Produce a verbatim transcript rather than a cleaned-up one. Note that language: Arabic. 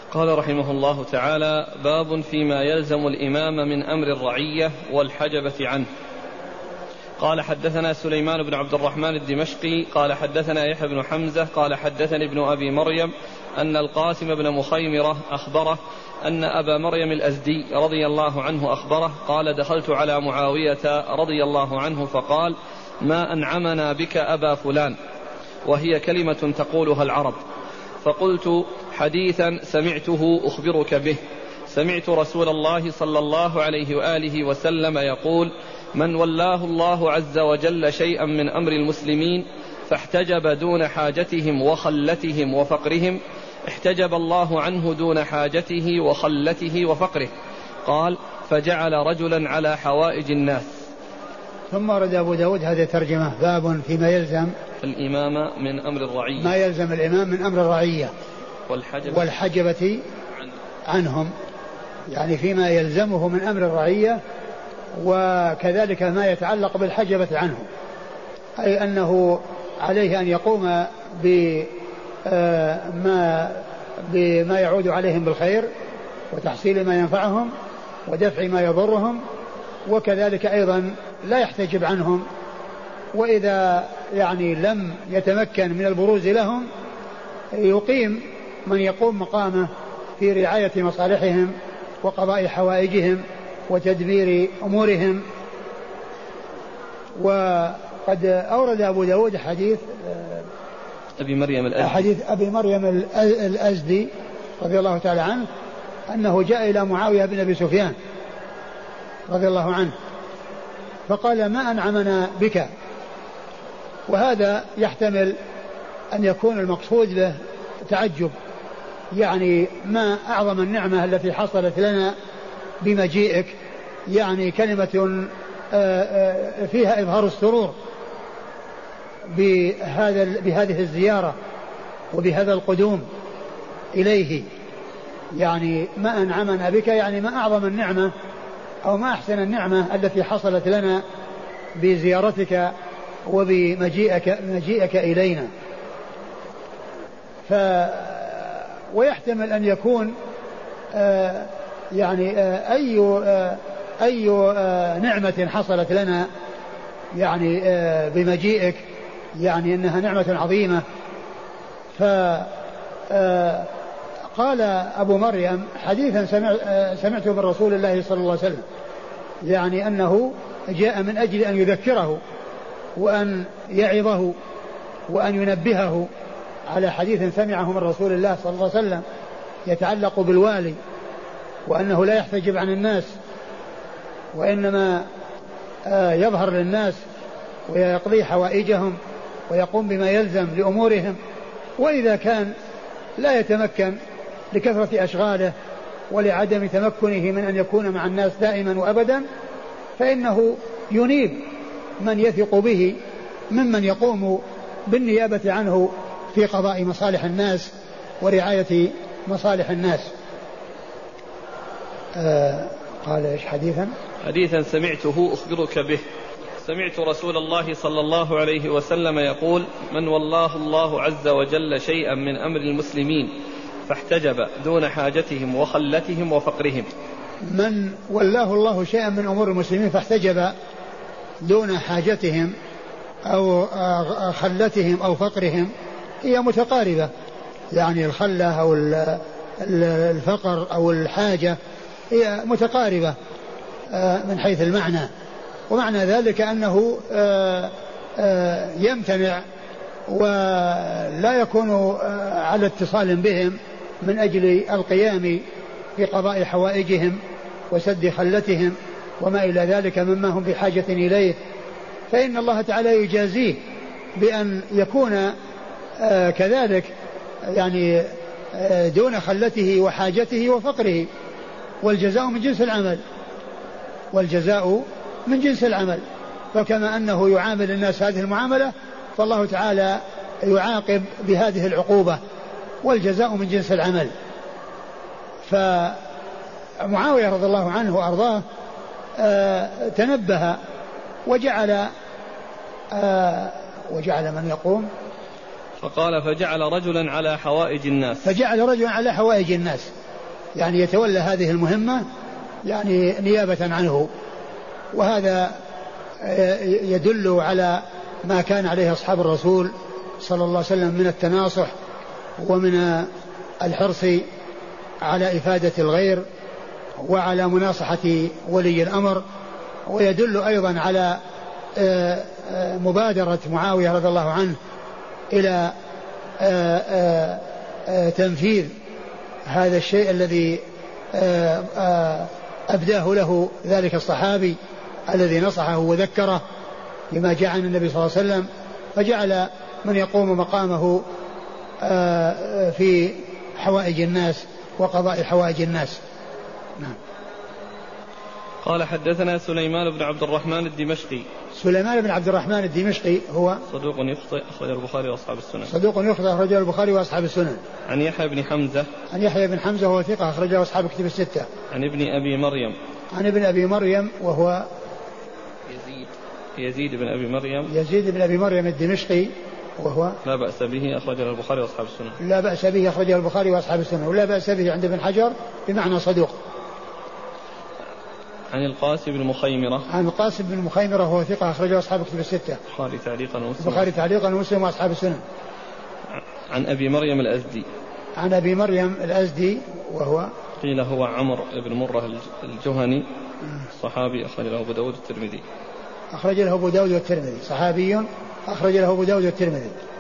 قال رحمه الله تعالى: باب فيما يلزم الإمام من أمر الرعية والحجبة عنه. قال: حدثنا سليمان بن عبد الرحمن الدمشقي قال حدثنا يحيى بن حمزة قال حدثني ابن أبي مريم أن القاسم بن مخيمرة أخبره أن أبا مريم الأزدي رضي الله عنه أخبره قال: دخلت على معاوية رضي الله عنه فقال: ما أنعمنا بك أبا فلان، وهي كلمة تقولها العرب. فقلت: حديثا سمعته أخبرك به، سمعت رسول الله صلى الله عليه وآله وسلم يقول: من ولاه الله عز وجل شيئا من أمر المسلمين فاحتجب دون حاجتهم وخلتهم وفقرهم احتجب الله عنه دون حاجته وخلته وفقره. قال: فجعل رجلا على حوائج الناس. ثم ورد أبو داود هذه الترجمة: باب فيما يلزم الإمام من أمر الرعية، ما يلزم الإمام من أمر الرعية والحجبة, والحجبة عنهم، يعني فيما يلزمه من أمر الرعية، وكذلك ما يتعلق بالحجبة عنه، أي أنه عليه أن يقوم بما بما يعود عليهم بالخير وتحصيل ما ينفعهم ودفع ما يضرهم، وكذلك أيضا لا يحتجب عنهم، وإذا يعني لم يتمكن من البروز لهم يقيم من يقوم مقامه في رعاية مصالحهم وقضاء حوائجهم وتدبير أمورهم. وقد أورد أبو داود حديث أبي مريم الأزدي حديث أبي مريم الأزدي رضي الله تعالى عنه أنه جاء إلى معاوية بن أبي سفيان رضي الله عنه فقال: ما أنعمنا بك. وهذا يحتمل أن يكون المقصود به تعجب، يعني ما أعظم النعمة التي حصلت لنا بمجيئك، يعني كلمة فيها إظهار السرور بهذا بهذه الزيارة وبهذا القدوم إليه، يعني ما أنعمنا بك، يعني ما أعظم النعمة أو ما أحسن النعمة التي حصلت لنا بزيارتك وبمجيئك مجيئك إلينا. ف ويحتمل أن يكون آه يعني آه أي آه أي آه نعمة حصلت لنا يعني آه بمجيئك، يعني أنها نعمة عظيمة. فقال أبو مريم: حديثا سمع آه سمعته من رسول الله صلى الله عليه وسلم، يعني أنه جاء من أجل أن يذكره وأن يعظه وأن ينبهه على حديث سمعه من رسول الله صلى الله عليه وسلم يتعلق بالوالي، وأنه لا يحتجب عن الناس وإنما يظهر للناس ويقضي حوائجهم ويقوم بما يلزم لأمورهم. وإذا كان لا يتمكن لكثرة أشغاله ولعدم تمكنه من أن يكون مع الناس دائما وأبدا، فإنه ينيب من يثق به ممن يقوم بالنيابة عنه في قضاء مصالح الناس ورعاية مصالح الناس. آه قال إيش حديثا حديثا سمعته أخبرك به، سمعت رسول الله صلى الله عليه وسلم يقول: من والله الله عز وجل شيئا من أمر المسلمين فاحتجب دون حاجتهم وخلتهم وفقرهم. من والله الله شيئا من أمور المسلمين فاحتجب دون حاجتهم أو خلتهم أو فقرهم هي متقاربة، يعني الخلة أو الفقر أو الحاجة هي متقاربة من حيث المعنى، ومعنى ذلك أنه يمتنع ولا يكون على اتصال بهم من أجل القيام في قضاء حوائجهم وسد خلتهم وما إلى ذلك مما هم بحاجة إليه، فإن الله تعالى يجازيه بأن يكون كذلك يعني دون خلته وحاجته وفقره، والجزاء من جنس العمل والجزاء من جنس العمل. فكما أنه يعامل الناس هذه المعاملة فالله تعالى يعاقب بهذه العقوبة، والجزاء من جنس العمل. فمعاوية رضي الله عنه وأرضاه تنبه وجعل وجعل من يقوم فقال فجعل رجلا على حوائج الناس فجعل رجلا على حوائج الناس يعني يتولى هذه المهمة يعني نيابة عنه. وهذا يدل على ما كان عليه أصحاب الرسول صلى الله عليه وسلم من التناصح ومن الحرص على إفادة الغير وعلى مناصحة ولي الأمر. ويدل أيضا على مبادرة معاوية رضي الله عنه إلى تنفيذ هذا الشيء الذي أبداه له ذلك الصحابي الذي نصحه وذكره لما جاء عن النبي صلى الله عليه وسلم، فجعل من يقوم مقامه في حوائج الناس وقضاء حوائج الناس. نعم. قال حدثنا سليمان بن عبد الرحمن الدمشقي. سليمان بن عبد الرحمن الدمشقي هو صدوق يخطئ أخرجه البخاري وأصحاب السنن. صدوق يخطئ أخرجه البخاري وأصحاب السنن. عن يحيى بن حمزة. عن يحيى بن حمزة وهو ثقة أخرجه أصحاب الكتب الستة. عن ابن أبي مريم. عن ابن أبي مريم وهو يزيد يزيد بن أبي مريم. يزيد بن أبي مريم الدمشقي وهو لا بأس به أخرجه البخاري وأصحاب السنن. لا بأس به أخرجه البخاري وأصحاب السنن ولا بأس به عند ابن حجر بمعنى صدوق. عن القاسم بن مخيمرة. عن القاسم بن مخيمرة وهو ثقة أخرجه أصحاب الكتب الستة. البخاري تعليقا ومسلم. البخاري تعليقا ومسلم وأصحاب السنن. عن أبي مريم الأزدي. عن أبي مريم الأزدي وهو قيل هو عمرو بن مرة الجهني صحابي أخرج له أبو داود والترمذي. أخرج له أبو داود والترمذي صحابي أخرج له أبو داود والترمذي.